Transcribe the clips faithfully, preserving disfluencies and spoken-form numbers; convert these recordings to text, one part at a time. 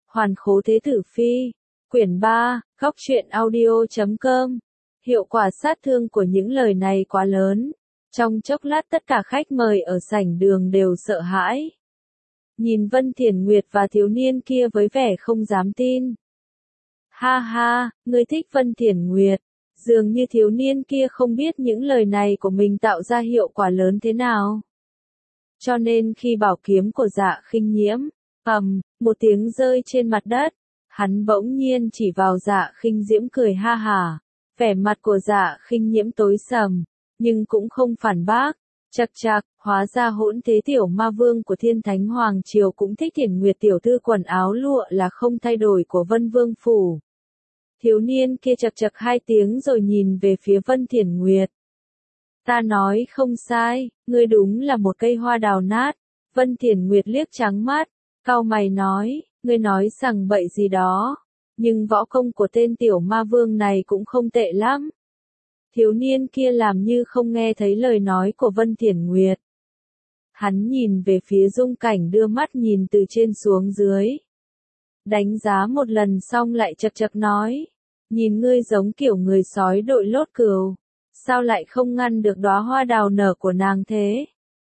Hoàn khố thế tử phi. Quyển ba, góc truyện audio chấm com. Hiệu quả sát thương của những lời này quá lớn. Trong chốc lát tất cả khách mời ở sảnh đường đều sợ hãi. Nhìn Vân Thiển Nguyệt và thiếu niên kia với vẻ không dám tin. Ha ha, ngươi thích Vân Thiển Nguyệt. Dường như thiếu niên kia không biết những lời này của mình tạo ra hiệu quả lớn thế nào. Cho nên khi bảo kiếm của Dạ Khinh Nhiễm, ầm, một tiếng rơi trên mặt đất, hắn bỗng nhiên chỉ vào Dạ Khinh Diễm cười ha hả. Vẻ mặt của Dạ Khinh Nhiễm tối sầm, nhưng cũng không phản bác. Chậc chậc, hóa ra hỗn thế tiểu ma vương của Thiên Thánh Hoàng Triều cũng thích Thiển Nguyệt tiểu thư quần áo lụa là không thay đổi của Vân Vương phủ. Thiếu niên kia chậc chậc hai tiếng rồi nhìn về phía Vân Thiển Nguyệt. Ta nói không sai, ngươi đúng là một cây hoa đào nát. Vân Thiển Nguyệt liếc trắng mắt, cau mày nói, ngươi nói rằng bậy gì đó, nhưng võ công của tên tiểu ma vương này cũng không tệ lắm. Thiếu niên kia làm như không nghe thấy lời nói của Vân Thiển Nguyệt. Hắn nhìn về phía Dung Cảnh đưa mắt nhìn từ trên xuống dưới. Đánh giá một lần xong lại chậc chậc nói, nhìn ngươi giống kiểu người sói đội lốt cừu, sao lại không ngăn được đóa hoa đào nở của nàng thế?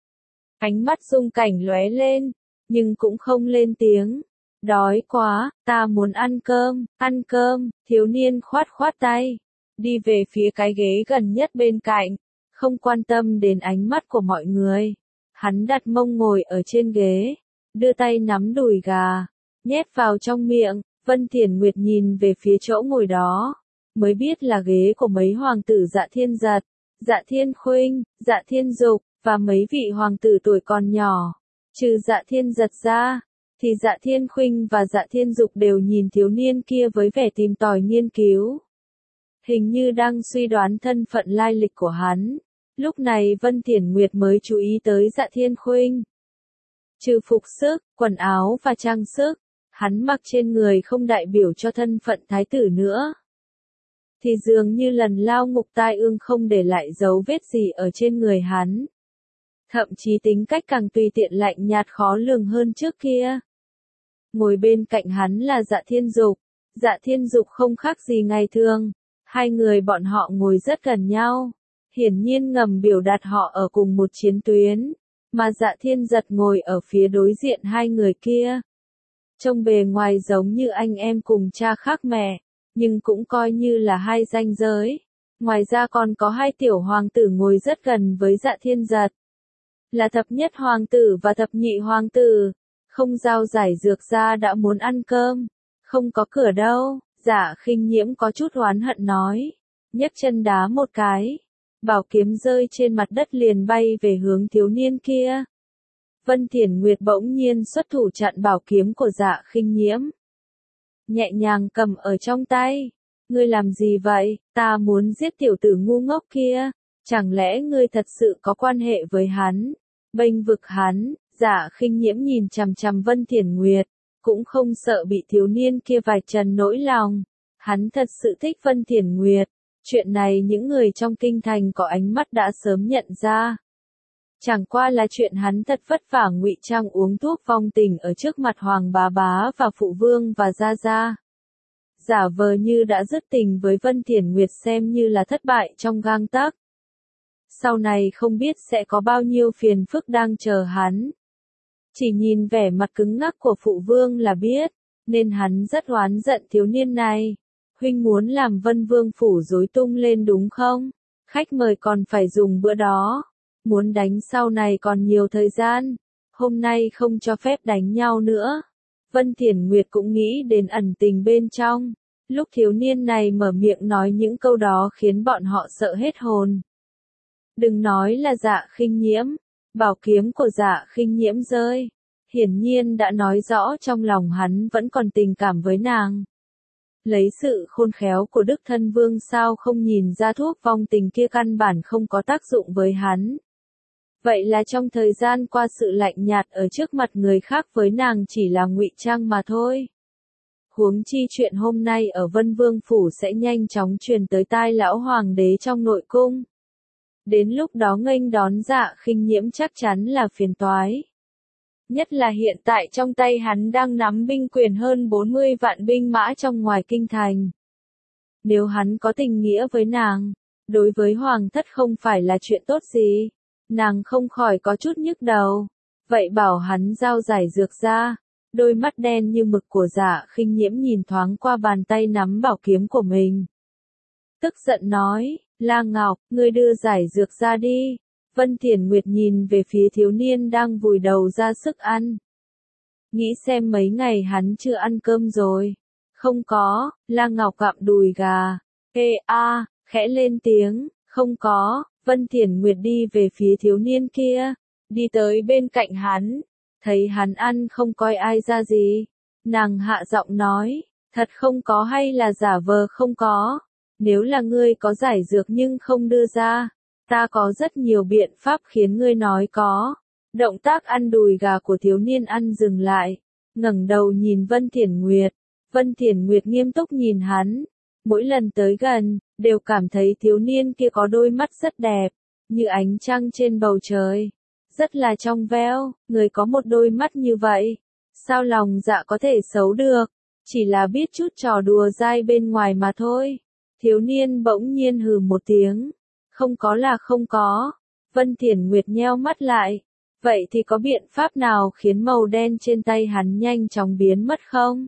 Ánh mắt Dung Cảnh lóe lên, nhưng cũng không lên tiếng. Đói quá, ta muốn ăn cơm, ăn cơm, thiếu niên khoát khoát tay, đi về phía cái ghế gần nhất bên cạnh, không quan tâm đến ánh mắt của mọi người. Hắn đặt mông ngồi ở trên ghế, đưa tay nắm đùi gà, nhét vào trong miệng. Vân Thiển Nguyệt nhìn về phía chỗ ngồi đó, mới biết là ghế của mấy hoàng tử Dạ Thiên Giật, Dạ Thiên Khuynh, Dạ Thiên Dục, và mấy vị hoàng tử tuổi còn nhỏ. Trừ Dạ Thiên Giật ra, thì Dạ Thiên Khuynh và Dạ Thiên Dục đều nhìn thiếu niên kia với vẻ tìm tòi nghiên cứu. Hình như đang suy đoán thân phận lai lịch của hắn. Lúc này Vân Thiển Nguyệt mới chú ý tới Dạ Thiên Khuynh. Trừ phục sức, quần áo và trang sức, hắn mặc trên người không đại biểu cho thân phận thái tử nữa. Thì dường như lần lao ngục tai ương không để lại dấu vết gì ở trên người hắn. Thậm chí tính cách càng tùy tiện lạnh nhạt khó lường hơn trước kia. Ngồi bên cạnh hắn là Dạ Thiên Dục. Dạ Thiên Dục không khác gì ngày thường. Hai người bọn họ ngồi rất gần nhau. Hiển nhiên ngầm biểu đạt họ ở cùng một chiến tuyến. Mà Dạ Thiên Giật ngồi ở phía đối diện hai người kia. Trông bề ngoài giống như anh em cùng cha khác mẹ, nhưng cũng coi như là hai ranh giới. Ngoài ra còn có hai tiểu hoàng tử ngồi rất gần với Dạ Thiên Giật. Là thập nhất hoàng tử và thập nhị hoàng tử. Không giao giải dược ra đã muốn ăn cơm. Không có cửa đâu. Dạ Khinh Nhiễm có chút oán hận nói. Nhấc chân đá một cái. Bảo kiếm rơi trên mặt đất liền bay về hướng thiếu niên kia. Vân Thiển Nguyệt bỗng nhiên xuất thủ chặn bảo kiếm của Dạ Khinh Nhiễm. Nhẹ nhàng cầm ở trong tay. Ngươi làm gì vậy? Ta muốn giết tiểu tử ngu ngốc kia. Chẳng lẽ ngươi thật sự có quan hệ với hắn? Bênh vực hắn. Dạ Khinh Nhiễm nhìn chằm chằm Vân Thiển Nguyệt, cũng không sợ bị thiếu niên kia vạch trần nỗi lòng. Hắn thật sự thích Vân Thiển Nguyệt. Chuyện này những người trong kinh thành có ánh mắt đã sớm nhận ra. Chẳng qua là chuyện hắn thật vất vả ngụy trang uống thuốc vong tình ở trước mặt Hoàng bá bá và phụ vương và gia gia. Giả vờ như đã dứt tình với Vân Thiển Nguyệt xem như là thất bại trong gang tấc. Sau này không biết sẽ có bao nhiêu phiền phức đang chờ hắn. Chỉ nhìn vẻ mặt cứng ngắc của phụ vương là biết, nên hắn rất oán giận thiếu niên này. Huynh muốn làm Vân Vương phủ rối tung lên đúng không? Khách mời còn phải dùng bữa đó. Muốn đánh sau này còn nhiều thời gian. Hôm nay không cho phép đánh nhau nữa. Vân Thiển Nguyệt cũng nghĩ đến ẩn tình bên trong. Lúc thiếu niên này mở miệng nói những câu đó khiến bọn họ sợ hết hồn. Đừng nói là Dạ Khinh Nhiễm. Bảo kiếm của Dạ Khinh Nhiễm rơi. Hiển nhiên đã nói rõ trong lòng hắn vẫn còn tình cảm với nàng. Lấy sự khôn khéo của Đức Thân Vương sao không nhìn ra thuốc vong tình kia căn bản không có tác dụng với hắn. Vậy là trong thời gian qua sự lạnh nhạt ở trước mặt người khác với nàng chỉ là ngụy trang mà thôi. Huống chi chuyện hôm nay ở Vân Vương phủ sẽ nhanh chóng truyền tới tai lão hoàng đế trong nội cung. Đến lúc đó nghênh đón Dạ Khinh Nhiễm chắc chắn là phiền toái. Nhất là hiện tại trong tay hắn đang nắm binh quyền hơn bốn mươi vạn binh mã trong ngoài kinh thành. Nếu hắn có tình nghĩa với nàng, đối với hoàng thất không phải là chuyện tốt gì, nàng không khỏi có chút nhức đầu. Vậy bảo hắn giao giải dược ra. Đôi mắt đen như mực của Dạ Khinh Nhiễm nhìn thoáng qua bàn tay nắm bảo kiếm của mình. Tức giận nói, La Ngọc, ngươi đưa giải dược ra đi. Vân Thiển Nguyệt nhìn về phía thiếu niên đang vùi đầu ra sức ăn. Nghĩ xem mấy ngày hắn chưa ăn cơm rồi. Không có, La Ngọc gặm đùi gà. Ê a, khẽ lên tiếng, không có. Vân Thiển Nguyệt đi về phía thiếu niên kia, đi tới bên cạnh hắn, thấy hắn ăn không coi ai ra gì. Nàng hạ giọng nói, thật không có hay là giả vờ không có? Nếu là ngươi có giải dược nhưng không đưa ra, ta có rất nhiều biện pháp khiến ngươi nói có. Động tác ăn đùi gà của thiếu niên ăn dừng lại, ngẩng đầu nhìn Vân Thiển Nguyệt. Vân Thiển Nguyệt nghiêm túc nhìn hắn, mỗi lần tới gần, đều cảm thấy thiếu niên kia có đôi mắt rất đẹp, như ánh trăng trên bầu trời, rất là trong veo. Người có một đôi mắt như vậy, sao lòng dạ có thể xấu được, chỉ là biết chút trò đùa dai bên ngoài mà thôi. Thiếu niên bỗng nhiên hừ một tiếng, không có là không có. Vân Thiển Nguyệt nheo mắt lại, vậy thì có biện pháp nào khiến màu đen trên tay hắn nhanh chóng biến mất không?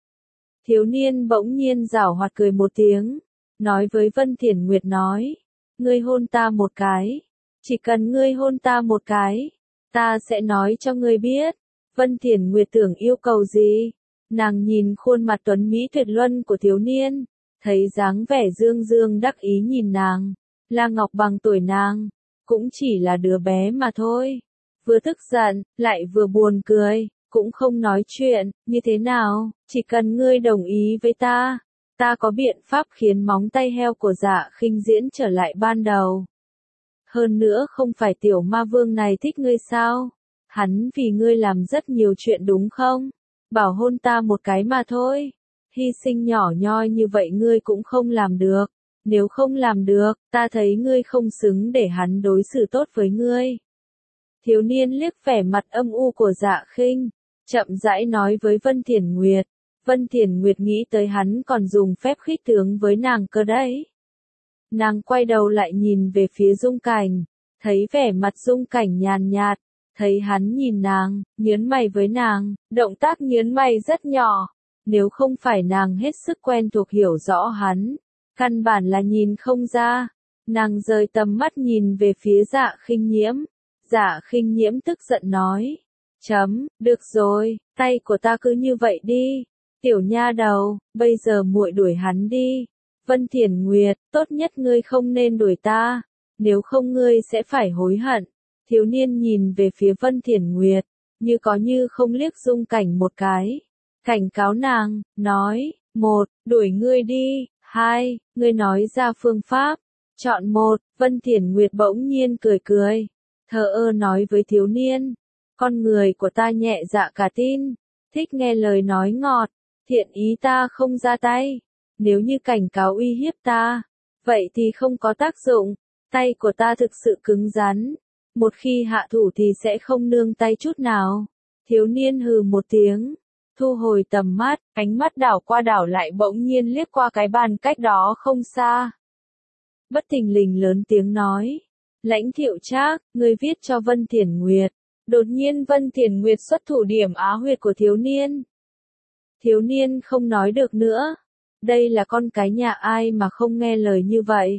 Thiếu niên bỗng nhiên giảo hoạt cười một tiếng, nói với Vân Thiển Nguyệt nói, ngươi hôn ta một cái, chỉ cần ngươi hôn ta một cái, ta sẽ nói cho ngươi biết. Vân Thiển Nguyệt tưởng yêu cầu gì? Nàng nhìn khuôn mặt tuấn mỹ tuyệt luân của thiếu niên, thấy dáng vẻ dương dương đắc ý nhìn nàng. La Ngọc bằng tuổi nàng, cũng chỉ là đứa bé mà thôi. Vừa tức giận, lại vừa buồn cười, cũng không nói chuyện. Như thế nào, chỉ cần ngươi đồng ý với ta, ta có biện pháp khiến móng tay heo của Dạ Khinh Diễn trở lại ban đầu. Hơn nữa không phải tiểu ma vương này thích ngươi sao? Hắn vì ngươi làm rất nhiều chuyện đúng không? Bảo hôn ta một cái mà thôi. Hy sinh nhỏ nhoi như vậy ngươi cũng không làm được. Nếu không làm được, ta thấy ngươi không xứng để hắn đối xử tốt với ngươi. Thiếu niên liếc vẻ mặt âm u của Dạ Khinh, chậm rãi nói với Vân Thiển Nguyệt. Vân Thiển Nguyệt nghĩ tới hắn còn dùng phép khích tướng với nàng cơ đấy. Nàng quay đầu lại nhìn về phía Dung Cảnh, thấy vẻ mặt Dung Cảnh nhàn nhạt, thấy hắn nhìn nàng, nhớn mày với nàng, động tác nhớn mày rất nhỏ. Nếu không phải nàng hết sức quen thuộc hiểu rõ hắn, căn bản là nhìn không ra. Nàng rời tầm mắt nhìn về phía Dạ Khinh Nhiễm. Dạ Khinh Nhiễm tức giận nói, chấm, được rồi, tay của ta cứ như vậy đi. Tiểu nha đầu, bây giờ muội đuổi hắn đi. Vân Thiển Nguyệt, tốt nhất ngươi không nên đuổi ta, nếu không ngươi sẽ phải hối hận. Thiếu niên nhìn về phía Vân Thiển Nguyệt, như có như không liếc Dung Cảnh một cái. Cảnh cáo nàng, nói, một, đuổi ngươi đi, hai, ngươi nói ra phương pháp. Chọn một. Vân Thiển Nguyệt bỗng nhiên cười cười, thờ ơ nói với thiếu niên, con người của ta nhẹ dạ cả tin, thích nghe lời nói ngọt, thiện ý ta không ra tay. Nếu như cảnh cáo uy hiếp ta, vậy thì không có tác dụng. Tay của ta thực sự cứng rắn, một khi hạ thủ thì sẽ không nương tay chút nào. Thiếu niên hừ một tiếng, thu hồi tầm mắt, ánh mắt đảo qua đảo lại bỗng nhiên liếc qua cái bàn cách đó không xa. Bất thình lình lớn tiếng nói, Lãnh Thiệu Trác, ngươi viết cho Vân Thiển Nguyệt. Đột nhiên Vân Thiển Nguyệt xuất thủ điểm á huyệt của thiếu niên. Thiếu niên không nói được nữa. Đây là con cái nhà ai mà không nghe lời như vậy?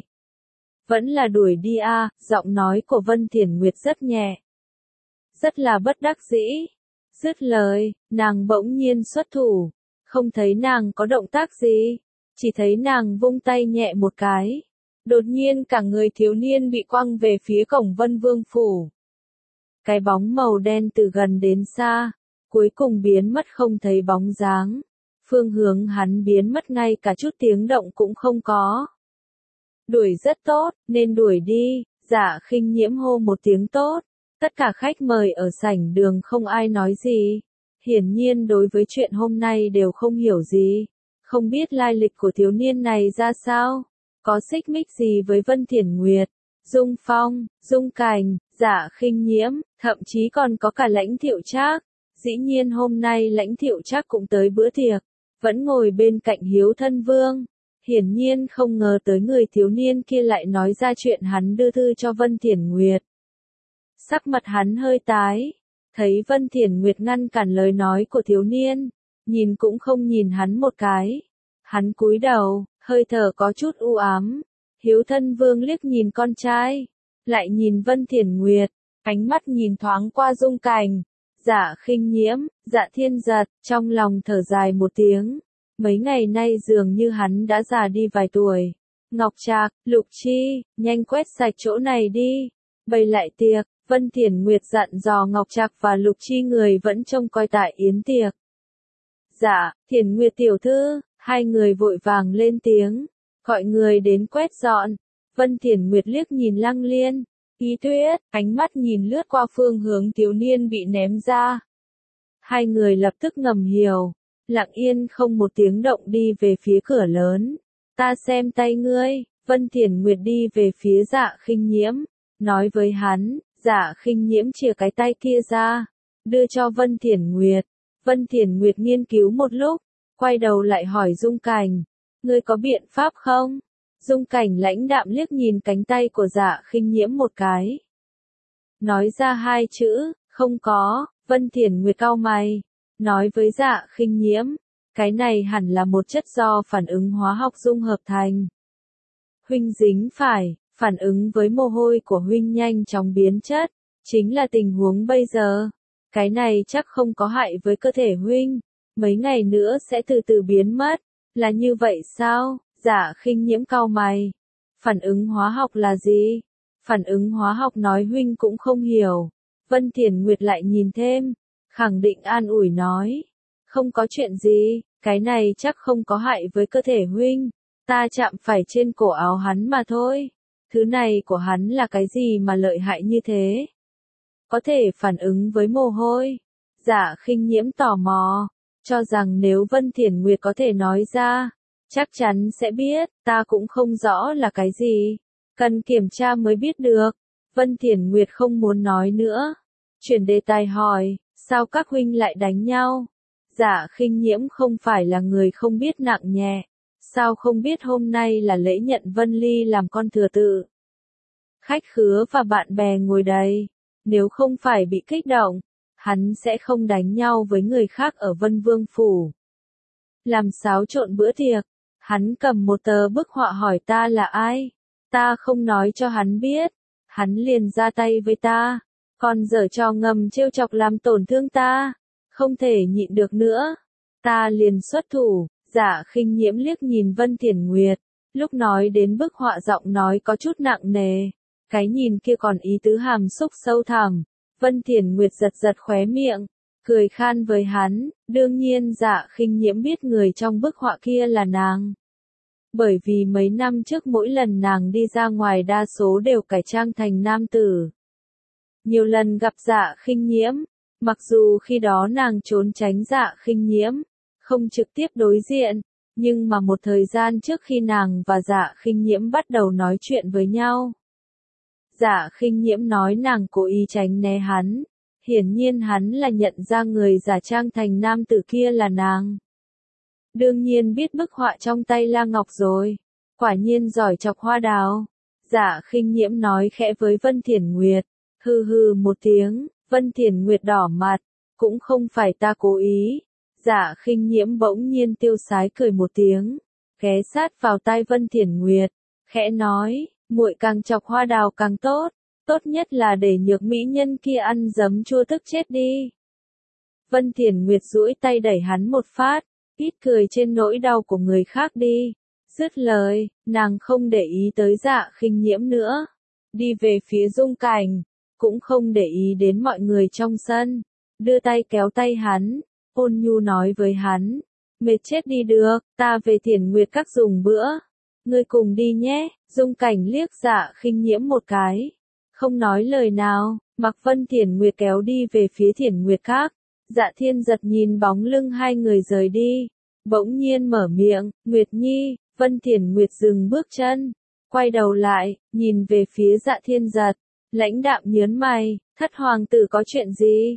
Vẫn là đuổi đi a. À, giọng nói của Vân Thiển Nguyệt rất nhẹ, rất là bất đắc dĩ. Dứt lời, nàng bỗng nhiên xuất thủ, không thấy nàng có động tác gì, chỉ thấy nàng vung tay nhẹ một cái. Đột nhiên cả người thiếu niên bị quăng về phía cổng Vân Vương phủ. Cái bóng màu đen từ gần đến xa, cuối cùng biến mất không thấy bóng dáng. Phương hướng hắn biến mất ngay cả chút tiếng động cũng không có. Đuổi rất tốt, nên đuổi đi. Dạ Khinh Nhiễm hô một tiếng tốt. Tất cả khách mời ở sảnh đường không ai nói gì. Hiển nhiên đối với chuyện hôm nay đều không hiểu gì. Không biết lai lịch của thiếu niên này ra sao. Có xích mích gì với Vân Thiển Nguyệt, Dung Phong, Dung Cảnh, Dạ Khinh Nhiễm, thậm chí còn có cả Lãnh Thiệu Trác. Dĩ nhiên hôm nay Lãnh Thiệu Trác cũng tới bữa tiệc, vẫn ngồi bên cạnh Hiếu Thân Vương. Hiển nhiên không ngờ tới người thiếu niên kia lại nói ra chuyện hắn đưa thư cho Vân Thiển Nguyệt. Sắc mặt hắn hơi tái, thấy Vân Thiển Nguyệt ngăn cản lời nói của thiếu niên, nhìn cũng không nhìn hắn một cái. Hắn cúi đầu, hơi thở có chút u ám. Hiếu Thân Vương liếc nhìn con trai, lại nhìn Vân Thiển Nguyệt, ánh mắt nhìn thoáng qua Dung Cảnh, Dạ Khinh Nhiễm, Dạ Thiên Giật, trong lòng thở dài một tiếng. Mấy ngày nay dường như hắn đã già đi vài tuổi. Ngọc Trạc, Lục Chi, nhanh quét sạch chỗ này đi. Bày lại tiệc, Vân Thiển Nguyệt dặn dò Ngọc Trạc và Lục Chi người vẫn trông coi tại yến tiệc. Dạ, Thiển Nguyệt tiểu thư, hai người vội vàng lên tiếng, gọi người đến quét dọn. Vân Thiển Nguyệt liếc nhìn Lăng Liên, Ý Tuyết, ánh mắt nhìn lướt qua phương hướng thiếu niên bị ném ra. Hai người lập tức ngầm hiểu, lặng yên không một tiếng động đi về phía cửa lớn. Ta xem tay ngươi. Vân Thiển Nguyệt đi về phía Dạ Khinh Nhiễm, nói với hắn. Dạ Khinh Nhiễm chìa cái tay kia ra, đưa cho Vân Thiển Nguyệt. Vân Thiển Nguyệt nghiên cứu một lúc, quay đầu lại hỏi Dung Cảnh, ngươi có biện pháp không? Dung Cảnh lãnh đạm liếc nhìn cánh tay của Dạ Khinh Nhiễm một cái, nói ra hai chữ, không có. Vân Thiển Nguyệt cau mày, nói với Dạ Khinh Nhiễm, cái này hẳn là một chất do phản ứng hóa học dung hợp thành. Huynh dính phải, phản ứng với mồ hôi của huynh nhanh chóng biến chất, chính là tình huống bây giờ. Cái này chắc không có hại với cơ thể huynh, mấy ngày nữa sẽ từ từ biến mất. Là như vậy sao? Dạ Khinh Nhiễm cau mày. Phản ứng hóa học là gì? Phản ứng hóa học nói huynh cũng không hiểu. Vân Thiển Nguyệt lại nhìn thêm, khẳng định an ủi nói, không có chuyện gì, cái này chắc không có hại với cơ thể huynh, ta chạm phải trên cổ áo hắn mà thôi. Thứ này của hắn là cái gì mà lợi hại như thế? Có thể phản ứng với mồ hôi. Dạ Khinh Nhiễm tò mò, cho rằng nếu Vân Thiển Nguyệt có thể nói ra, chắc chắn sẽ biết. Ta cũng không rõ là cái gì, cần kiểm tra mới biết được. Vân Thiển Nguyệt không muốn nói nữa, chuyển đề tài hỏi, sao các huynh lại đánh nhau? Dạ Khinh Nhiễm không phải là người không biết nặng nhẹ, sao không biết hôm nay là lễ nhận Vân Ly làm con thừa tự. Khách khứa và bạn bè ngồi đầy, nếu không phải bị kích động, hắn sẽ không đánh nhau với người khác ở Vân Vương Phủ. Làm xáo trộn bữa tiệc, hắn cầm một tờ bức họa hỏi ta là ai, ta không nói cho hắn biết, hắn liền ra tay với ta, còn giở trò ngầm trêu chọc làm tổn thương ta, không thể nhịn được nữa, ta liền xuất thủ. Dạ Khinh Nhiễm liếc nhìn Vân Thiển Nguyệt, lúc nói đến bức họa giọng nói có chút nặng nề, cái nhìn kia còn ý tứ hàm xúc sâu thẳm. Vân Thiển Nguyệt giật giật khóe miệng, cười khan với hắn, đương nhiên Dạ Khinh Nhiễm biết người trong bức họa kia là nàng. Bởi vì mấy năm trước mỗi lần nàng đi ra ngoài đa số đều cải trang thành nam tử. Nhiều lần gặp Dạ Khinh Nhiễm, mặc dù khi đó nàng trốn tránh Dạ Khinh Nhiễm, không trực tiếp đối diện, nhưng mà một thời gian trước khi nàng và Dạ Khinh Nhiễm bắt đầu nói chuyện với nhau, Dạ Khinh Nhiễm nói nàng cố ý tránh né hắn, hiển nhiên hắn là nhận ra người giả trang thành nam tử kia là nàng. Đương nhiên biết bức họa trong tay La Ngọc rồi, quả nhiên giỏi chọc hoa đào. Dạ Khinh Nhiễm nói khẽ với Vân Thiển Nguyệt, hừ hừ một tiếng. Vân Thiển Nguyệt đỏ mặt, cũng không phải ta cố ý. Dạ Khinh Nhiễm bỗng nhiên tiêu sái cười một tiếng, ghé sát vào tai Vân Thiển Nguyệt, khẽ nói, muội càng chọc hoa đào càng tốt, tốt nhất là để nhược mỹ nhân kia ăn giấm chua tức chết đi. Vân Thiển Nguyệt duỗi tay đẩy hắn một phát, ít cười trên nỗi đau của người khác đi. Dứt lời, nàng không để ý tới Dạ Khinh Nhiễm nữa, đi về phía Dung Cảnh, cũng không để ý đến mọi người trong sân, đưa tay kéo tay hắn, ôn nhu nói với hắn, mệt chết đi được, ta về Thiển Nguyệt các dùng bữa, ngươi cùng đi nhé. Dung Cảnh liếc Dạ Khinh Nhiễm một cái, không nói lời nào, mặc Vân Thiển Nguyệt kéo đi về phía Thiển Nguyệt các. Dạ Thiên Giật nhìn bóng lưng hai người rời đi, bỗng nhiên mở miệng, Nguyệt Nhi. Vân Thiển Nguyệt dừng bước chân, quay đầu lại, nhìn về phía Dạ Thiên Giật, lãnh đạm nhớn mày, thất hoàng tử có chuyện gì?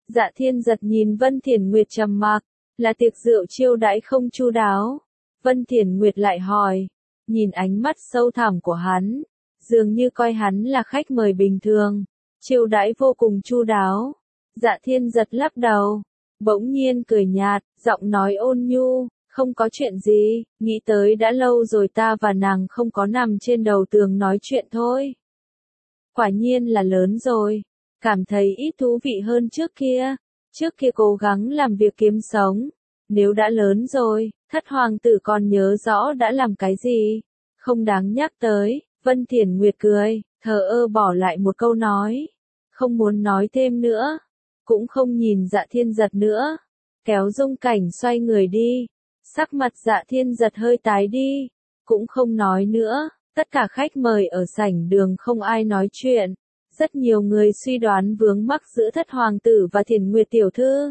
Dạ Thiên Giật nhìn Vân Thiển Nguyệt trầm mặc, là tiệc rượu chiêu đãi không chu đáo. Vân Thiển Nguyệt lại hỏi, nhìn ánh mắt sâu thẳm của hắn, dường như coi hắn là khách mời bình thường, chiêu đãi vô cùng chu đáo. Dạ Thiên Giật lắc đầu, bỗng nhiên cười nhạt, giọng nói ôn nhu, không có chuyện gì, nghĩ tới đã lâu rồi ta và nàng không có nằm trên đầu tường nói chuyện thôi. Quả nhiên là lớn rồi, cảm thấy ít thú vị hơn trước kia, trước kia cố gắng làm việc kiếm sống, nếu đã lớn rồi, thất hoàng tử còn nhớ rõ đã làm cái gì, không đáng nhắc tới. Vân Thiển Nguyệt cười, thờ ơ bỏ lại một câu nói, không muốn nói thêm nữa, cũng không nhìn Dạ Thiên Giật nữa, kéo Dung Cảnh xoay người đi, sắc mặt Dạ Thiên Giật hơi tái đi, cũng không nói nữa. Tất cả khách mời ở sảnh đường không ai nói chuyện, rất nhiều người suy đoán vướng mắc giữa thất hoàng tử và Thiển Nguyệt tiểu thư.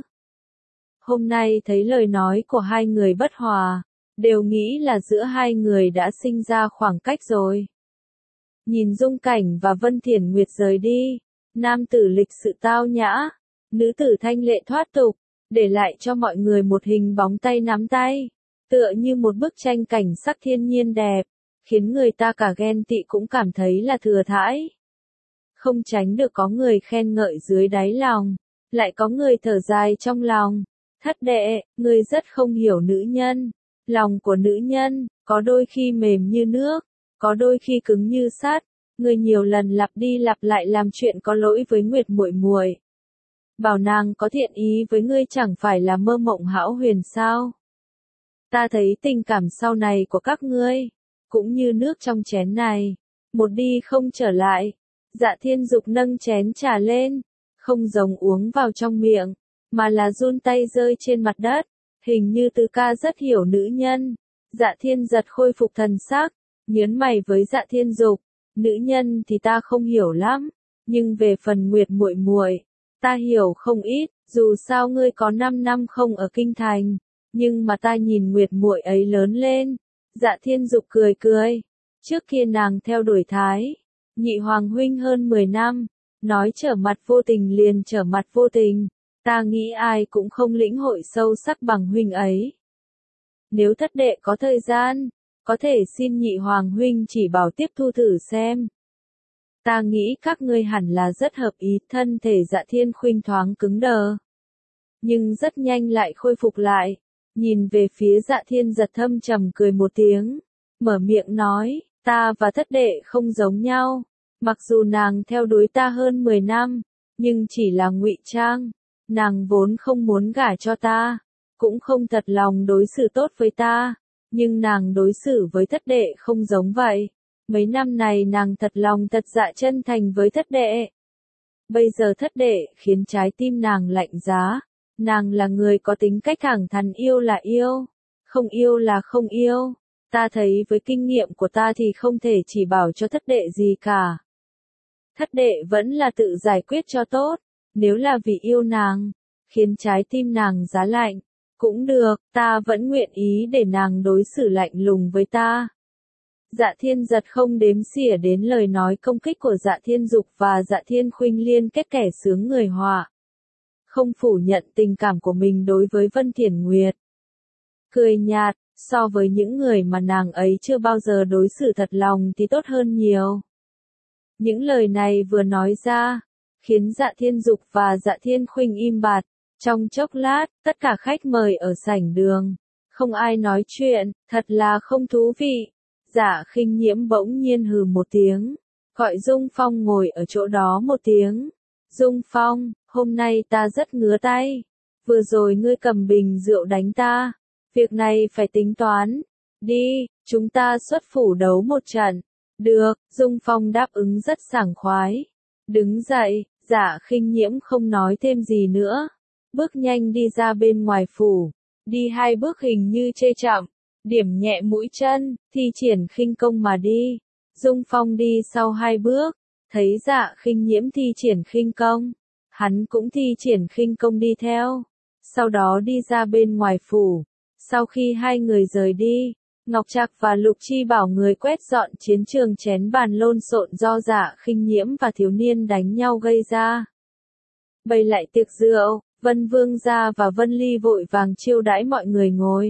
Hôm nay thấy lời nói của hai người bất hòa, đều nghĩ là giữa hai người đã sinh ra khoảng cách rồi. Nhìn Dung Cảnh và Vân Thiển Nguyệt rời đi, nam tử lịch sự tao nhã, nữ tử thanh lệ thoát tục, để lại cho mọi người một hình bóng tay nắm tay, tựa như một bức tranh cảnh sắc thiên nhiên đẹp, khiến người ta cả ghen tị cũng cảm thấy là thừa thãi. Không tránh được có người khen ngợi dưới đáy lòng, lại có người thở dài trong lòng. Thất đệ, ngươi rất không hiểu nữ nhân. Lòng của nữ nhân, có đôi khi mềm như nước, có đôi khi cứng như sắt. Ngươi nhiều lần lặp đi lặp lại làm chuyện có lỗi với Nguyệt muội muội. Bảo nàng có thiện ý với ngươi chẳng phải là mơ mộng hão huyền sao? Ta thấy tình cảm sau này của các ngươi, cũng như nước trong chén này, một đi không trở lại. Dạ Thiên Dục nâng chén trà lên, không giống uống vào trong miệng, mà là run tay rơi trên mặt đất, hình như Từ ca rất hiểu nữ nhân. Dạ Thiên Giật khôi phục thần sắc, nhớn mày với Dạ Thiên Dục, nữ nhân thì ta không hiểu lắm, nhưng về phần Nguyệt muội muội, ta hiểu không ít, dù sao ngươi có năm năm không ở kinh thành, nhưng mà ta nhìn Nguyệt muội ấy lớn lên. Dạ Thiên Dục cười cười, trước kia nàng theo đuổi Thái Nhị Hoàng huynh hơn mười năm, nói trở mặt vô tình liền trở mặt vô tình, ta nghĩ ai cũng không lĩnh hội sâu sắc bằng huynh ấy. Nếu thất đệ có thời gian, có thể xin Nhị Hoàng huynh chỉ bảo tiếp thu thử xem. Ta nghĩ các ngươi hẳn là rất hợp ý. Thân thể Dạ Thiên Khuynh thoáng cứng đờ, nhưng rất nhanh lại khôi phục lại, nhìn về phía Dạ Thiên Giật thâm trầm cười một tiếng, mở miệng nói, ta và thất đệ không giống nhau, mặc dù nàng theo đuổi ta hơn mười năm, nhưng chỉ là ngụy trang, nàng vốn không muốn gả cho ta, cũng không thật lòng đối xử tốt với ta, nhưng nàng đối xử với thất đệ không giống vậy. Mấy năm này nàng thật lòng thật dạ chân thành với thất đệ. Bây giờ thất đệ khiến trái tim nàng lạnh giá. Nàng là người có tính cách thẳng thắn, yêu là yêu, không yêu là không yêu. Ta thấy với kinh nghiệm của ta thì không thể chỉ bảo cho thất đệ gì cả. Thất đệ vẫn là tự giải quyết cho tốt. Nếu là vì yêu nàng, khiến trái tim nàng giá lạnh, cũng được, ta vẫn nguyện ý để nàng đối xử lạnh lùng với ta. Dạ Thiên Giật không đếm xỉa đến lời nói công kích của Dạ Thiên Dục và Dạ Thiên Khuynh liên kết kẻ sướng người họa. Không phủ nhận tình cảm của mình đối với Vân Thiển Nguyệt. Cười nhạt, so với những người mà nàng ấy chưa bao giờ đối xử thật lòng thì tốt hơn nhiều. Những lời này vừa nói ra, khiến Dạ Thiên Dục và Dạ Thiên Khuynh im bặt. Trong chốc lát, tất cả khách mời ở sảnh đường, không ai nói chuyện, thật là không thú vị. Dạ Khinh Nhiễm bỗng nhiên hừ một tiếng, gọi Dung Phong ngồi ở chỗ đó một tiếng. Dung Phong, hôm nay ta rất ngứa tay. Vừa rồi ngươi cầm bình rượu đánh ta. Việc này phải tính toán. Đi, chúng ta xuất phủ đấu một trận. Được, Dung Phong đáp ứng rất sảng khoái. Đứng dậy, Dạ Khinh Nhiễm không nói thêm gì nữa. Bước nhanh đi ra bên ngoài phủ. Đi hai bước hình như chê chậm. Điểm nhẹ mũi chân, thi triển khinh công mà đi. Dung Phong đi sau hai bước, thấy Dạ Khinh Nhiễm thi triển khinh công, hắn cũng thi triển khinh công đi theo, sau đó đi ra bên ngoài phủ. Sau khi hai người rời đi, Ngọc Trạc và Lục Chi bảo người quét dọn chiến trường chén bàn lộn xộn do Dạ Khinh Nhiễm và thiếu niên đánh nhau gây ra. Bày lại tiệc rượu, Vân Vương gia và Vân Ly vội vàng chiêu đãi mọi người ngồi.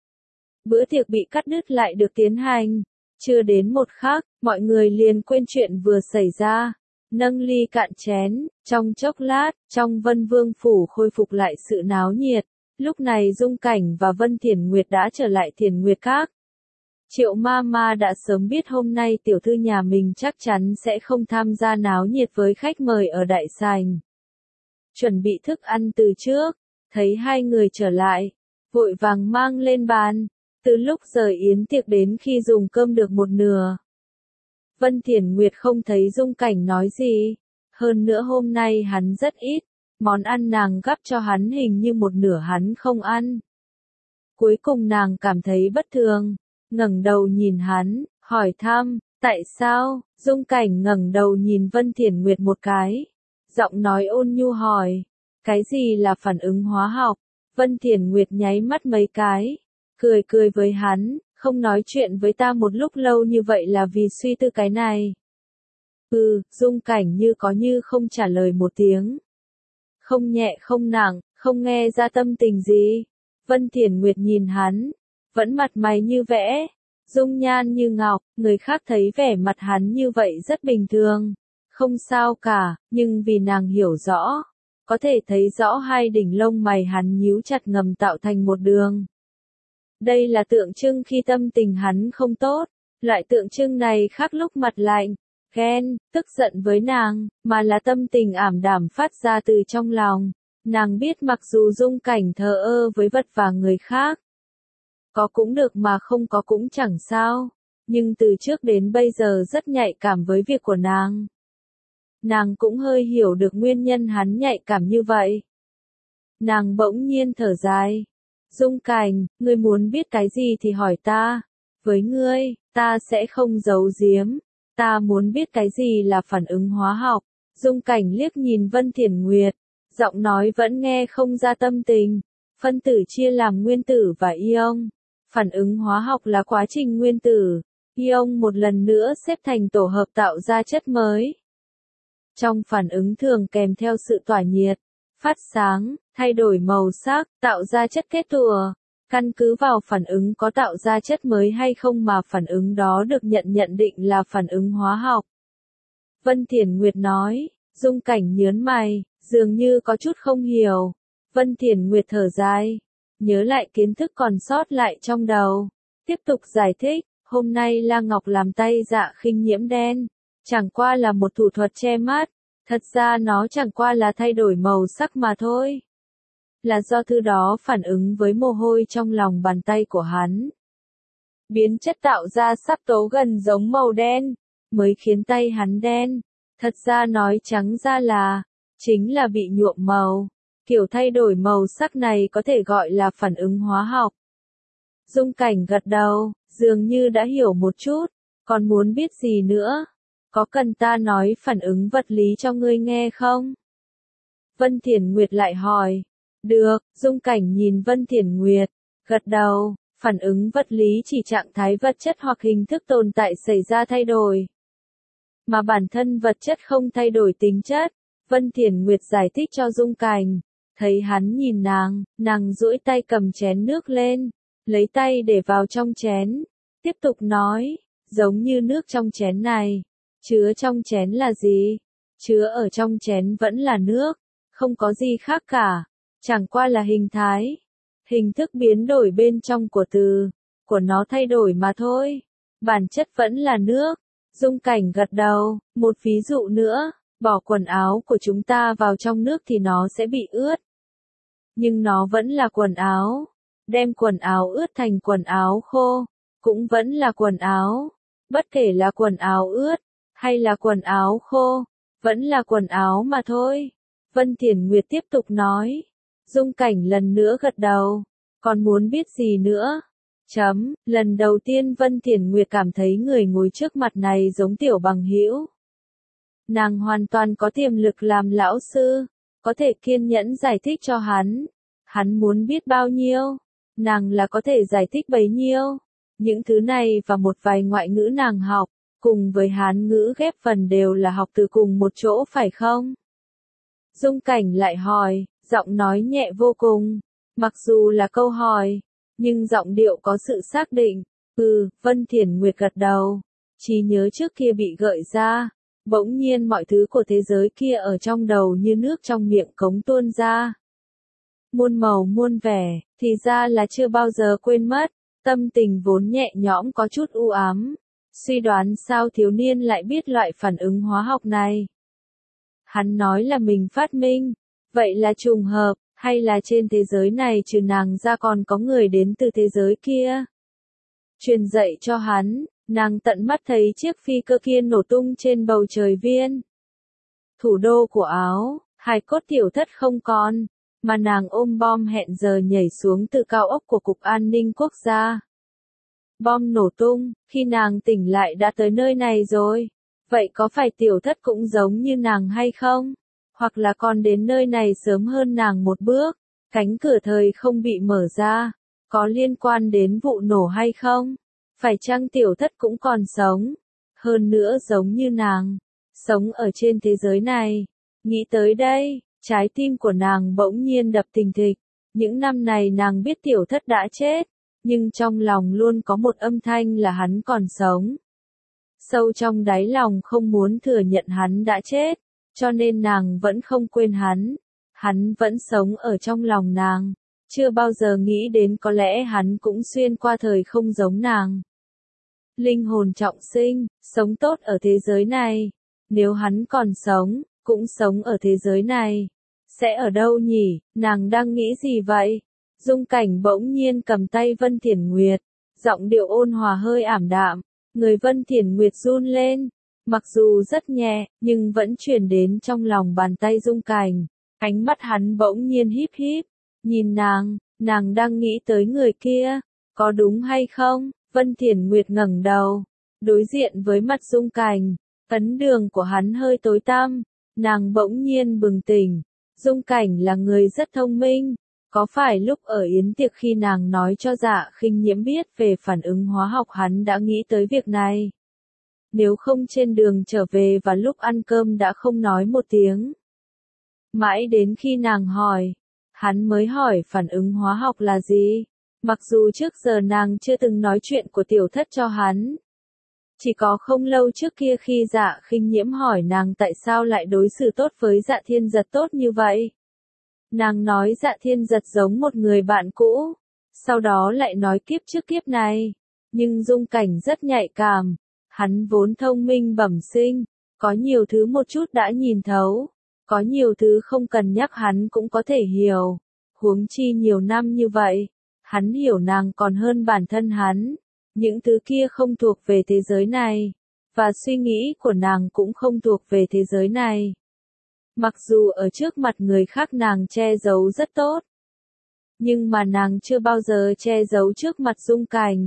Bữa tiệc bị cắt đứt lại được tiến hành. Chưa đến một khắc, mọi người liền quên chuyện vừa xảy ra. Nâng ly cạn chén, trong chốc lát, trong Vân Vương phủ khôi phục lại sự náo nhiệt. Lúc này Dung Cảnh và Vân Thiển Nguyệt đã trở lại Thiển Nguyệt Các. Triệu ma ma đã sớm biết hôm nay tiểu thư nhà mình chắc chắn sẽ không tham gia náo nhiệt với khách mời ở đại sảnh. Chuẩn bị thức ăn từ trước, thấy hai người trở lại, vội vàng mang lên bàn. Từ lúc rời yến tiệc đến khi dùng cơm được một nửa, Vân Thiển Nguyệt không thấy Dung Cảnh nói gì. Hơn nữa hôm nay hắn rất ít, món ăn nàng gắp cho hắn hình như một nửa hắn không ăn. Cuối cùng nàng cảm thấy bất thường, ngẩng đầu nhìn hắn, hỏi thăm, tại sao? Dung Cảnh ngẩng đầu nhìn Vân Thiển Nguyệt một cái, giọng nói ôn nhu hỏi, cái gì là phản ứng hóa học? Vân Thiển Nguyệt nháy mắt mấy cái, cười cười với hắn, không nói chuyện với ta một lúc lâu như vậy là vì suy tư cái này. Ừ, Dung Cảnh như có như không trả lời một tiếng. Không nhẹ không nặng, không nghe ra tâm tình gì. Vân Thiển Nguyệt nhìn hắn, vẫn mặt mày như vẽ, dung nhan như ngọc, người khác thấy vẻ mặt hắn như vậy rất bình thường. Không sao cả, nhưng vì nàng hiểu rõ, có thể thấy rõ hai đỉnh lông mày hắn nhíu chặt ngầm tạo thành một đường. Đây là tượng trưng khi tâm tình hắn không tốt, loại tượng trưng này khác lúc mặt lạnh, ghen, tức giận với nàng, mà là tâm tình ảm đạm phát ra từ trong lòng. Nàng biết mặc dù Dung Cảnh thờ ơ với vật và người khác, có cũng được mà không có cũng chẳng sao, nhưng từ trước đến bây giờ rất nhạy cảm với việc của nàng. Nàng cũng hơi hiểu được nguyên nhân hắn nhạy cảm như vậy. Nàng bỗng nhiên thở dài. Dung Cảnh, ngươi muốn biết cái gì thì hỏi ta. Với ngươi, ta sẽ không giấu giếm. Ta muốn biết cái gì là phản ứng hóa học. Dung Cảnh liếc nhìn Vân Thiển Nguyệt, giọng nói vẫn nghe không ra tâm tình. Phân tử chia làm nguyên tử và ion. Phản ứng hóa học là quá trình nguyên tử, ion một lần nữa xếp thành tổ hợp tạo ra chất mới. Trong phản ứng thường kèm theo sự tỏa nhiệt, phát sáng, thay đổi màu sắc, tạo ra chất kết tủa. Căn cứ vào phản ứng có tạo ra chất mới hay không mà phản ứng đó được nhận nhận định là phản ứng hóa học. Vân Thiển Nguyệt nói. Dung Cảnh nhớn mày, dường như có chút không hiểu. Vân Thiển Nguyệt thở dài, nhớ lại kiến thức còn sót lại trong đầu. Tiếp tục giải thích, hôm nay La Ngọc làm tay dạ khinh nhiễm đen. Chẳng qua là một thủ thuật che mắt. Thật ra nó chẳng qua là thay đổi màu sắc mà thôi. Là do thứ đó phản ứng với mồ hôi trong lòng bàn tay của hắn. Biến chất tạo ra sắc tố gần giống màu đen, mới khiến tay hắn đen. Thật ra nói trắng ra là, chính là bị nhuộm màu. Kiểu thay đổi màu sắc này có thể gọi là phản ứng hóa học. Dung Cảnh gật đầu, dường như đã hiểu một chút. Còn muốn biết gì nữa? Có cần ta nói phản ứng vật lý cho ngươi nghe không? Vân Thiển Nguyệt lại hỏi. Được, Dung Cảnh nhìn Vân Thiển Nguyệt, gật đầu. Phản ứng vật lý chỉ trạng thái vật chất hoặc hình thức tồn tại xảy ra thay đổi, mà bản thân vật chất không thay đổi tính chất. Vân Thiển Nguyệt giải thích cho Dung Cảnh. Thấy hắn nhìn nàng, nàng duỗi tay cầm chén nước lên, lấy tay để vào trong chén, tiếp tục nói, giống như nước trong chén này. Chứa trong chén là gì? Chứa ở trong chén vẫn là nước, không có gì khác cả, chẳng qua là hình thái, hình thức biến đổi bên trong của từ, của nó thay đổi mà thôi. Bản chất vẫn là nước. Dung Cảnh gật đầu, một ví dụ nữa, bỏ quần áo của chúng ta vào trong nước thì nó sẽ bị ướt. Nhưng nó vẫn là quần áo. Đem quần áo ướt thành quần áo khô, cũng vẫn là quần áo. Bất kể là quần áo ướt, hay là quần áo khô, vẫn là quần áo mà thôi. Vân Thiển Nguyệt tiếp tục nói. Dung Cảnh lần nữa gật đầu. Còn muốn biết gì nữa? Chấm, lần đầu tiên Vân Thiển Nguyệt cảm thấy người ngồi trước mặt này giống tiểu bằng hữu. Nàng hoàn toàn có tiềm lực làm lão sư, có thể kiên nhẫn giải thích cho hắn. Hắn muốn biết bao nhiêu, nàng là có thể giải thích bấy nhiêu. Những thứ này và một vài ngoại ngữ nàng học, cùng với Hán ngữ ghép phần đều là học từ cùng một chỗ phải không? Dung Cảnh lại hỏi, giọng nói nhẹ vô cùng. Mặc dù là câu hỏi, nhưng giọng điệu có sự xác định. Ừ, Vân Thiển Nguyệt gật đầu. Trí nhớ trước kia bị gợi ra. Bỗng nhiên mọi thứ của thế giới kia ở trong đầu như nước trong miệng cống tuôn ra. Muôn màu muôn vẻ, thì ra là chưa bao giờ quên mất. Tâm tình vốn nhẹ nhõm có chút u ám. Suy đoán sao thiếu niên lại biết loại phản ứng hóa học này. Hắn nói là mình phát minh. Vậy là trùng hợp, hay là trên thế giới này trừ nàng ra còn có người đến từ thế giới kia? Truyền dạy cho hắn, nàng tận mắt thấy chiếc phi cơ kia nổ tung trên bầu trời viên. Thủ đô của Áo, hài cốt tiểu thất không còn, mà nàng ôm bom hẹn giờ nhảy xuống từ cao ốc của Cục An ninh Quốc gia. Bom nổ tung, khi nàng tỉnh lại đã tới nơi này rồi. Vậy có phải tiểu thất cũng giống như nàng hay không? Hoặc là còn đến nơi này sớm hơn nàng một bước, cánh cửa thời không bị mở ra, có liên quan đến vụ nổ hay không? Phải chăng tiểu thất cũng còn sống? Hơn nữa giống như nàng, sống ở trên thế giới này. Nghĩ tới đây, trái tim của nàng bỗng nhiên đập thình thịch. Những năm này nàng biết tiểu thất đã chết, nhưng trong lòng luôn có một âm thanh là hắn còn sống. Sâu trong đáy lòng không muốn thừa nhận hắn đã chết, cho nên nàng vẫn không quên hắn. Hắn vẫn sống ở trong lòng nàng, chưa bao giờ nghĩ đến có lẽ hắn cũng xuyên qua thời không giống nàng. Linh hồn trọng sinh, sống tốt ở thế giới này. Nếu hắn còn sống, cũng sống ở thế giới này. Sẽ ở đâu nhỉ? Nàng đang nghĩ gì vậy? Dung Cảnh bỗng nhiên cầm tay Vân Thiển Nguyệt, giọng điệu ôn hòa hơi ảm đạm. Người Vân Thiển Nguyệt run lên, mặc dù rất nhẹ, nhưng vẫn truyền đến trong lòng bàn tay Dung Cảnh. Ánh mắt hắn bỗng nhiên híp híp, nhìn nàng, nàng đang nghĩ tới người kia, có đúng hay không? Vân Thiển Nguyệt ngẩng đầu, đối diện với mặt Dung Cảnh, ấn đường của hắn hơi tối tăm, nàng bỗng nhiên bừng tỉnh. Dung Cảnh là người rất thông minh, có phải lúc ở yến tiệc khi nàng nói cho Dạ Khinh Nhiễm biết về phản ứng hóa học hắn đã nghĩ tới việc này? Nếu không trên đường trở về và lúc ăn cơm đã không nói một tiếng. Mãi đến khi nàng hỏi, hắn mới hỏi phản ứng hóa học là gì? Mặc dù trước giờ nàng chưa từng nói chuyện của tiểu thất cho hắn. Chỉ có không lâu trước kia khi Dạ Khinh Nhiễm hỏi nàng tại sao lại đối xử tốt với Dạ Thiên Giật tốt như vậy. Nàng nói Dạ Thiên Giật giống một người bạn cũ, sau đó lại nói kiếp trước kiếp này. Nhưng Dung Cảnh rất nhạy cảm, hắn vốn thông minh bẩm sinh, có nhiều thứ một chút đã nhìn thấu, có nhiều thứ không cần nhắc hắn cũng có thể hiểu. Huống chi nhiều năm như vậy, hắn hiểu nàng còn hơn bản thân hắn. Những thứ kia không thuộc về thế giới này, và suy nghĩ của nàng cũng không thuộc về thế giới này. Mặc dù ở trước mặt người khác nàng che giấu rất tốt, nhưng mà nàng chưa bao giờ che giấu trước mặt Dung Cảnh.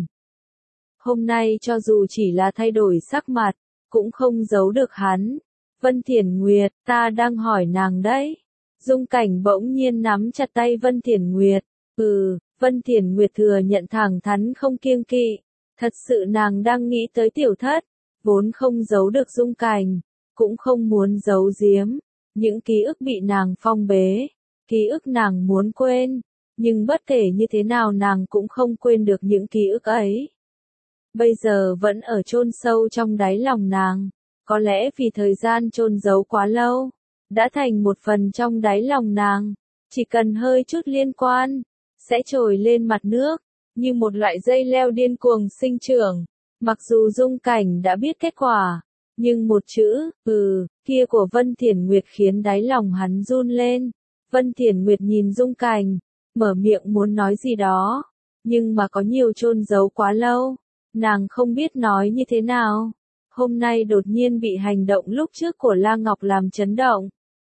Hôm nay cho dù chỉ là thay đổi sắc mặt, cũng không giấu được hắn. Vân Thiển Nguyệt, ta đang hỏi nàng đấy. Dung Cảnh bỗng nhiên nắm chặt tay Vân Thiển Nguyệt. Ừ, Vân Thiển Nguyệt thừa nhận thẳng thắn không kiêng kỵ. Thật sự nàng đang nghĩ tới tiểu thất, vốn không giấu được Dung Cảnh, cũng không muốn giấu giếm. Những ký ức bị nàng phong bế, ký ức nàng muốn quên, nhưng bất kể như thế nào nàng cũng không quên được những ký ức ấy. Bây giờ vẫn ở chôn sâu trong đáy lòng nàng, có lẽ vì thời gian chôn giấu quá lâu, đã thành một phần trong đáy lòng nàng, chỉ cần hơi chút liên quan, sẽ trồi lên mặt nước, như một loại dây leo điên cuồng sinh trưởng. Mặc dù Dung Cảnh đã biết kết quả, nhưng một chữ, ừ, kia của Vân Thiển Nguyệt khiến đáy lòng hắn run lên. Vân Thiển Nguyệt nhìn Dung Cảnh, mở miệng muốn nói gì đó, nhưng mà có nhiều chôn giấu quá lâu, nàng không biết nói như thế nào. Hôm nay đột nhiên bị hành động lúc trước của La Ngọc làm chấn động.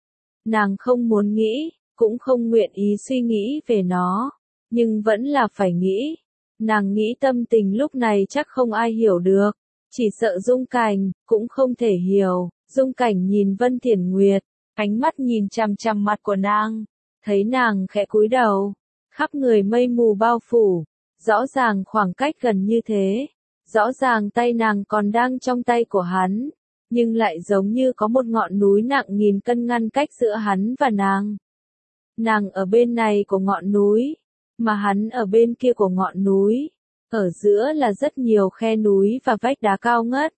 Nàng không muốn nghĩ, cũng không nguyện ý suy nghĩ về nó, nhưng vẫn là phải nghĩ. Nàng nghĩ tâm tình lúc này chắc không ai hiểu được, chỉ sợ Dung Cảnh cũng không thể hiểu. Dung Cảnh nhìn Vân Thiển Nguyệt, ánh mắt nhìn chằm chằm mặt của nàng, thấy nàng khẽ cúi đầu, khắp người mây mù bao phủ, rõ ràng khoảng cách gần như thế, rõ ràng tay nàng còn đang trong tay của hắn, nhưng lại giống như có một ngọn núi nặng nghìn cân ngăn cách giữa hắn và nàng. Nàng ở bên này của ngọn núi, mà hắn ở bên kia của ngọn núi. Ở giữa là rất nhiều khe núi và vách đá cao ngất.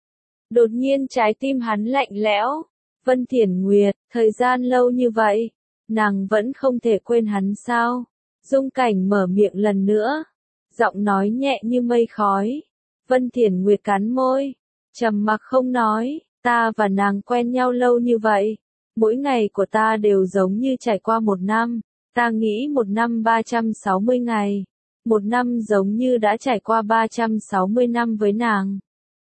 Đột nhiên trái tim hắn lạnh lẽo. Vân Thiển Nguyệt, thời gian lâu như vậy, nàng vẫn không thể quên hắn sao? Dung Cảnh mở miệng lần nữa, giọng nói nhẹ như mây khói. Vân Thiển Nguyệt cắn môi, trầm mặc không nói, ta và nàng quen nhau lâu như vậy, mỗi ngày của ta đều giống như trải qua một năm, ta nghĩ một năm ba trăm sáu mươi ngày, một năm giống như đã trải qua ba trăm sáu mươi năm với nàng.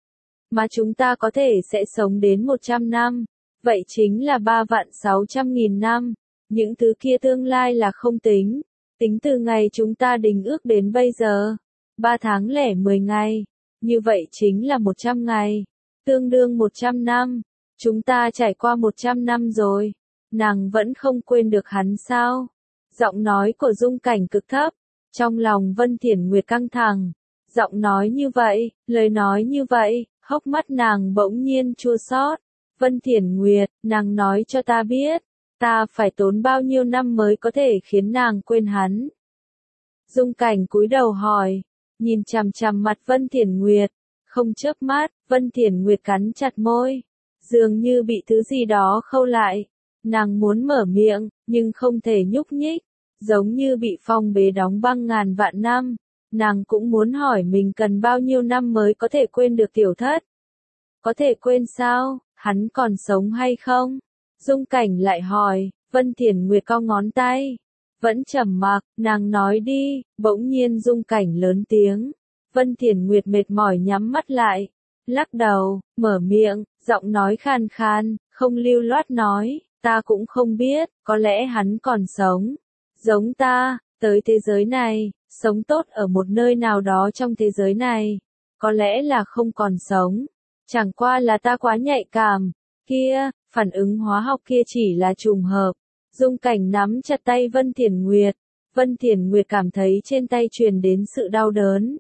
Mà chúng ta có thể sẽ sống đến một trăm năm, vậy chính là ba vạn sáu trăm nghìn năm, những thứ kia tương lai là không tính, tính từ ngày chúng ta đính ước đến bây giờ, ba tháng lẻ mười ngày, như vậy chính là một trăm ngày, tương đương một trăm năm, chúng ta trải qua một trăm năm rồi, nàng vẫn không quên được hắn sao? Giọng nói của Dung Cảnh cực thấp, trong lòng Vân Thiển Nguyệt căng thẳng, giọng nói như vậy, lời nói như vậy, hốc mắt nàng bỗng nhiên chua xót. Vân Thiển Nguyệt, nàng nói cho ta biết, ta phải tốn bao nhiêu năm mới có thể khiến nàng quên hắn. Dung Cảnh cúi đầu hỏi, nhìn chằm chằm mặt Vân Thiển Nguyệt, không chớp mắt, Vân Thiển Nguyệt cắn chặt môi, dường như bị thứ gì đó khâu lại. Nàng muốn mở miệng, nhưng không thể nhúc nhích, giống như bị phong bế đóng băng ngàn vạn năm. Nàng cũng muốn hỏi mình cần bao nhiêu năm mới có thể quên được tiểu thất. Có thể quên sao, hắn còn sống hay không? Dung Cảnh lại hỏi, Vân Thiển Nguyệt cong ngón tay. Vẫn trầm mặc, nàng nói đi, bỗng nhiên Dung Cảnh lớn tiếng. Vân Thiển Nguyệt mệt mỏi nhắm mắt lại, lắc đầu, mở miệng, giọng nói khan khan, không lưu loát nói, ta cũng không biết, có lẽ hắn còn sống. Giống ta, tới thế giới này, sống tốt ở một nơi nào đó trong thế giới này, có lẽ là không còn sống. Chẳng qua là ta quá nhạy cảm, kia, phản ứng hóa học kia chỉ là trùng hợp. Dung Cảnh nắm chặt tay Vân Thiển Nguyệt, Vân Thiển Nguyệt cảm thấy trên tay truyền đến sự đau đớn.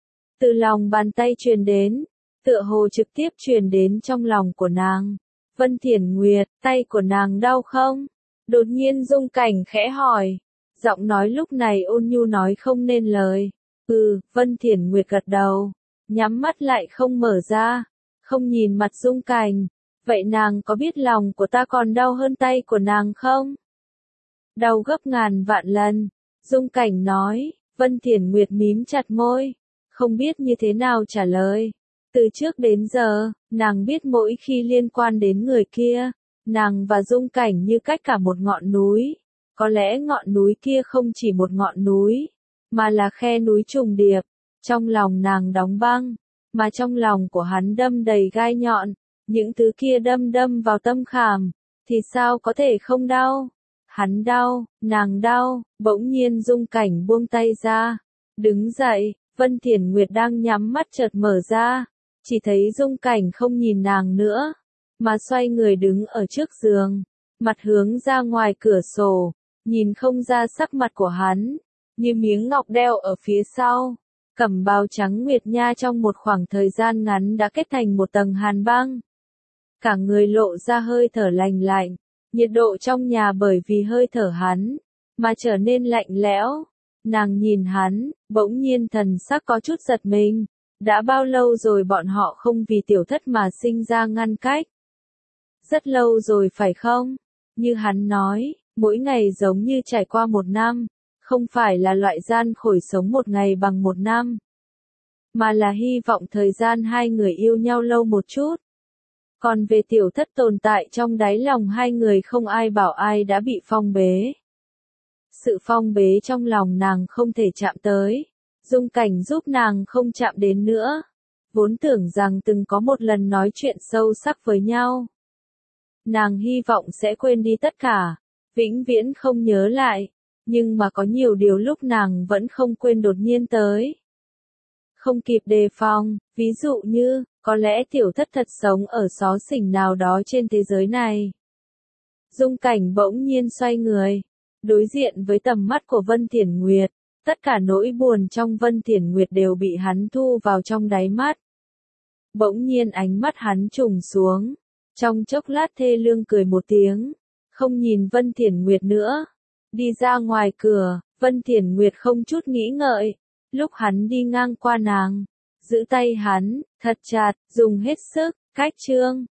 Từ lòng bàn tay truyền đến, tựa hồ trực tiếp truyền đến trong lòng của nàng. Vân Thiển Nguyệt, tay của nàng đau không? Đột nhiên Dung Cảnh khẽ hỏi, giọng nói lúc này ôn nhu nói không nên lời. Ừ, Vân Thiển Nguyệt gật đầu, nhắm mắt lại không mở ra, không nhìn mặt Dung Cảnh. Vậy nàng có biết lòng của ta còn đau hơn tay của nàng không? Đau gấp ngàn vạn lần, Dung Cảnh nói. Vân Thiển Nguyệt mím chặt môi, không biết như thế nào trả lời. Từ trước đến giờ, nàng biết mỗi khi liên quan đến người kia, nàng và Dung Cảnh như cách cả một ngọn núi. Có lẽ ngọn núi kia không chỉ một ngọn núi, mà là khe núi trùng điệp. Trong lòng nàng đóng băng, mà trong lòng của hắn đâm đầy gai nhọn. Những thứ kia đâm đâm vào tâm khảm, thì sao có thể không đau? Hắn đau, nàng đau, bỗng nhiên Dung Cảnh buông tay ra. Đứng dậy, Vân Thiển Nguyệt đang nhắm mắt chợt mở ra. Chỉ thấy Dung Cảnh không nhìn nàng nữa, mà xoay người đứng ở trước giường, mặt hướng ra ngoài cửa sổ, nhìn không ra sắc mặt của hắn, như miếng ngọc đeo ở phía sau. Cẩm bào trắng nguyệt nha trong một khoảng thời gian ngắn đã kết thành một tầng hàn băng. Cả người lộ ra hơi thở lạnh lạnh, nhiệt độ trong nhà bởi vì hơi thở hắn, mà trở nên lạnh lẽo. Nàng nhìn hắn, bỗng nhiên thần sắc có chút giật mình. Đã bao lâu rồi bọn họ không vì tiểu thất mà sinh ra ngăn cách? Rất lâu rồi phải không? Như hắn nói, mỗi ngày giống như trải qua một năm, không phải là loại gian khổ sống một ngày bằng một năm, mà là hy vọng thời gian hai người yêu nhau lâu một chút. Còn về tiểu thất tồn tại trong đáy lòng hai người không ai bảo ai đã bị phong bế. Sự phong bế trong lòng nàng không thể chạm tới. Dung Cảnh giúp nàng không chạm đến nữa. Vốn tưởng rằng từng có một lần nói chuyện sâu sắc với nhau. Nàng hy vọng sẽ quên đi tất cả, vĩnh viễn không nhớ lại. Nhưng mà có nhiều điều lúc nàng vẫn không quên đột nhiên tới. Không kịp đề phòng, ví dụ như, có lẽ tiểu thất thật sống ở xó xỉnh nào đó trên thế giới này. Dung Cảnh bỗng nhiên xoay người, đối diện với tầm mắt của Vân Thiển Nguyệt. Tất cả nỗi buồn trong Vân Thiển Nguyệt đều bị hắn thu vào trong đáy mắt. Bỗng nhiên ánh mắt hắn trùng xuống, trong chốc lát thê lương cười một tiếng, không nhìn Vân Thiển Nguyệt nữa. Đi ra ngoài cửa, Vân Thiển Nguyệt không chút nghĩ ngợi. Lúc hắn đi ngang qua nàng, giữ tay hắn, thật chặt, dùng hết sức, cách trương.